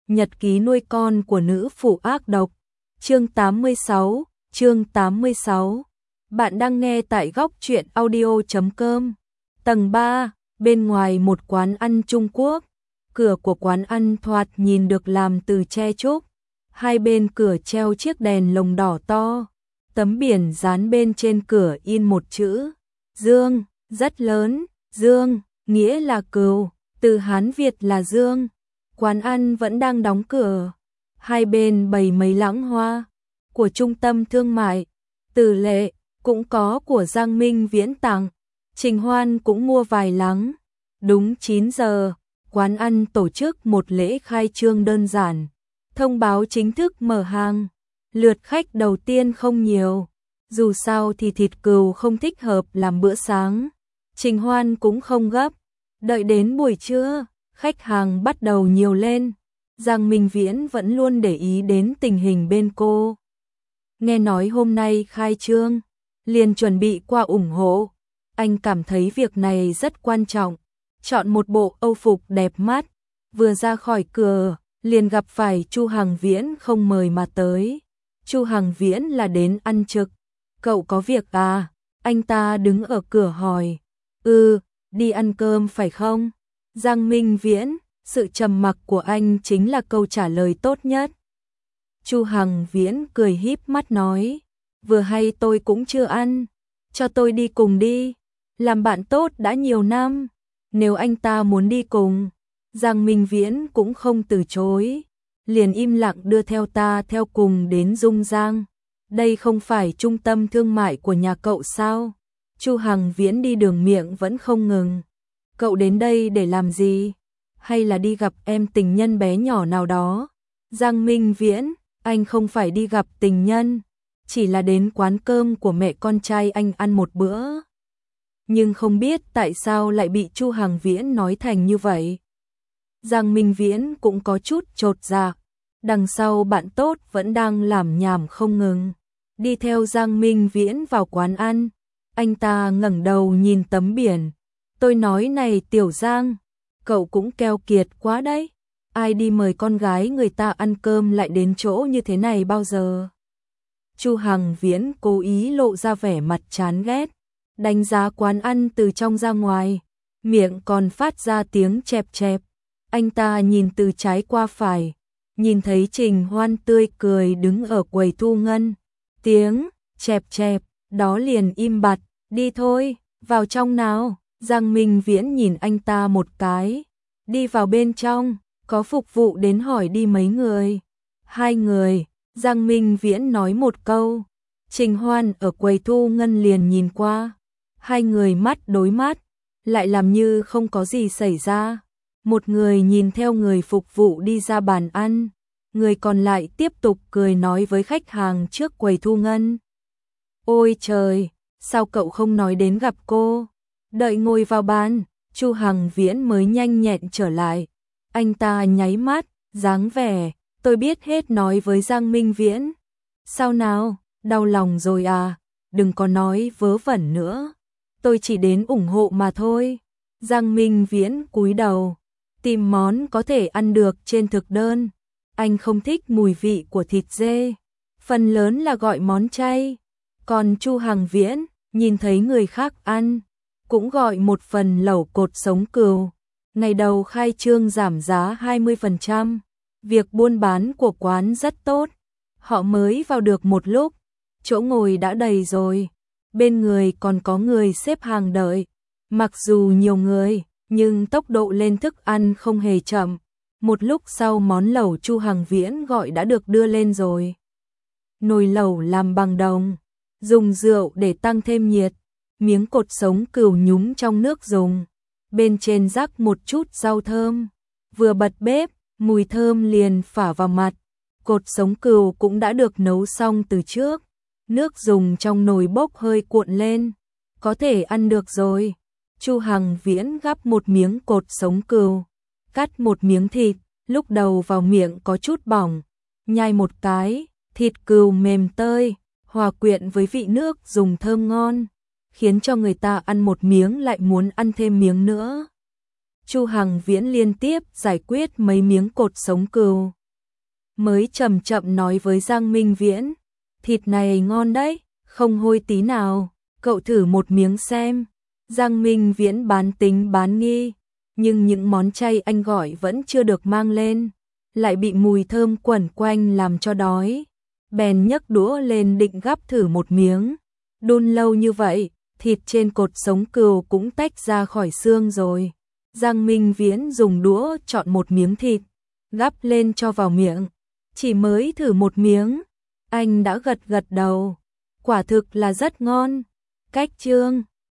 Nhật ký nuôi con của nữ phụ ác độc. Chương 86. Bạn đang nghe tại góc truyện audio.com. Tầng 3, bên ngoài một quán ăn Trung Quốc. Cửa của quán ăn thoạt nhìn được làm từ tre trúc. Hai bên cửa treo chiếc đèn lồng đỏ to. Tấm biển dán bên trên cửa in một chữ Dương, rất lớn. Dương, nghĩa là cừu, từ Hán Việt là Dương. Quán ăn vẫn đang đóng cửa. Hai bên bày mấy lẵng hoa của trung tâm thương mại Từ Lệ, cũng có của Giang Minh Viễn tặng. Trình Hoan cũng mua vài lẵng. Đúng 9 giờ, quán ăn tổ chức một lễ khai trương đơn giản, thông báo chính thức mở hàng. Lượt khách đầu tiên không nhiều, dù sao thì thịt cừu không thích hợp làm bữa sáng. Trình Hoan cũng không gấp, đợi đến buổi trưa, khách hàng bắt đầu nhiều lên. Giang Minh Viễn vẫn luôn để ý đến tình hình bên cô. Nghe nói hôm nay khai trương, liền chuẩn bị qua ủng hộ. Anh cảm thấy việc này rất quan trọng. Chọn một bộ âu phục đẹp mắt, vừa ra khỏi cửa, liền gặp phải Chu Hằng Viễn không mời mà tới. Chu Hằng Viễn là đến ăn trực. Cậu có việc à? Anh ta đứng ở cửa hỏi. Đi ăn cơm phải không? Giang Minh Viễn, sự trầm mặc của anh chính là câu trả lời tốt nhất. Chu Hằng Viễn cười híp mắt nói, vừa hay tôi cũng chưa ăn, cho tôi đi cùng đi, làm bạn tốt đã nhiều năm. Nếu anh ta muốn đi cùng, Giang Minh Viễn cũng không từ chối, liền im lặng đưa theo ta theo cùng đến Dung Giang. Đây không phải trung tâm thương mại của nhà cậu sao? Chu Hằng Viễn đi đường miệng vẫn không ngừng. Cậu đến đây để làm gì? Hay là đi gặp em tình nhân bé nhỏ nào đó? Giang Minh Viễn, anh không phải đi gặp tình nhân, chỉ là đến quán cơm của mẹ con trai anh ăn một bữa. Nhưng không biết tại sao lại bị Chu Hằng Viễn nói thành như vậy. Giang Minh Viễn cũng có chút chột dạ. Đằng sau bạn tốt vẫn đang làm nhảm không ngừng. Đi theo Giang Minh Viễn vào quán ăn, anh ta ngẩng đầu nhìn tấm biển. Tôi nói này Tiểu Giang, cậu cũng keo kiệt quá đấy. Ai đi mời con gái người ta ăn cơm lại đến chỗ như thế này bao giờ? Chu Hằng Viễn cố ý lộ ra vẻ mặt chán ghét, đánh giá quán ăn từ trong ra ngoài, miệng còn phát ra tiếng chẹp chẹp. Anh ta nhìn từ trái qua phải, nhìn thấy Trình Hoan tươi cười đứng ở quầy thu ngân. Tiếng chẹp chẹp đó liền im bặt. Đi thôi, vào trong nào. Giang Minh Viễn nhìn anh ta một cái. Đi vào bên trong, có phục vụ đến hỏi đi mấy người. 2 người, Giang Minh Viễn nói một câu. Trình Hoan ở quầy thu ngân liền nhìn qua. 2 người mắt đối mắt, lại làm như không có gì xảy ra. Một người nhìn theo người phục vụ đi ra bàn ăn, người còn lại tiếp tục cười nói với khách hàng trước quầy thu ngân. Ôi trời, sao cậu không nói đến gặp cô? Đợi ngồi vào bàn, Chu Hằng Viễn mới nhanh nhẹn trở lại. Anh ta nháy mắt, dáng vẻ, tôi biết hết nói với Giang Minh Viễn. Sao nào, đau lòng rồi à? Đừng có nói vớ vẩn nữa. Tôi chỉ đến ủng hộ mà thôi. Giang Minh Viễn cúi đầu, tìm món có thể ăn được trên thực đơn. Anh không thích mùi vị của thịt dê, phần lớn là gọi món chay. Còn Chu Hằng Viễn, nhìn thấy người khác ăn, cũng gọi một phần lẩu cột sống cừu. Ngày đầu khai trương giảm giá 20%, việc buôn bán của quán rất tốt. Họ mới vào được một lúc, chỗ ngồi đã đầy rồi, bên người còn có người xếp hàng đợi. Mặc dù nhiều người, nhưng tốc độ lên thức ăn không hề chậm. Một lúc sau món lẩu Chu Hằng Viễn gọi đã được đưa lên rồi. Nồi lẩu làm bằng đồng, dùng rượu để tăng thêm nhiệt, miếng cột sống cừu nhúng trong nước dùng, bên trên rắc một chút rau thơm. Vừa bật bếp, mùi thơm liền phả vào mặt. Cột sống cừu cũng đã được nấu xong từ trước, nước dùng trong nồi bốc hơi cuộn lên, có thể ăn được rồi. Chu Hằng Viễn gắp một miếng cột sống cừu, cắt một miếng thịt, lúc đầu vào miệng có chút bỏng, nhai một cái, thịt cừu mềm tơi, hòa quyện với vị nước dùng thơm ngon, khiến cho người ta ăn một miếng lại muốn ăn thêm miếng nữa. Chu Hằng Viễn liên tiếp giải quyết mấy miếng cột sống cừu, mới chậm chậm nói với Giang Minh Viễn, thịt này ngon đấy, không hôi tí nào, cậu thử một miếng xem. Giang Minh Viễn bán tính bán nghi, nhưng những món chay anh gọi vẫn chưa được mang lên, lại bị mùi thơm quẩn quanh làm cho đói. Bèn nhấc đũa lên định gắp thử một miếng, đun lâu như vậy, thịt trên cột sống cừu cũng tách ra khỏi xương rồi. Giang Minh Viễn dùng đũa chọn một miếng thịt, gắp lên cho vào miệng. Chỉ mới thử một miếng, anh đã gật gật đầu. Quả thực là rất ngon. Cách Chương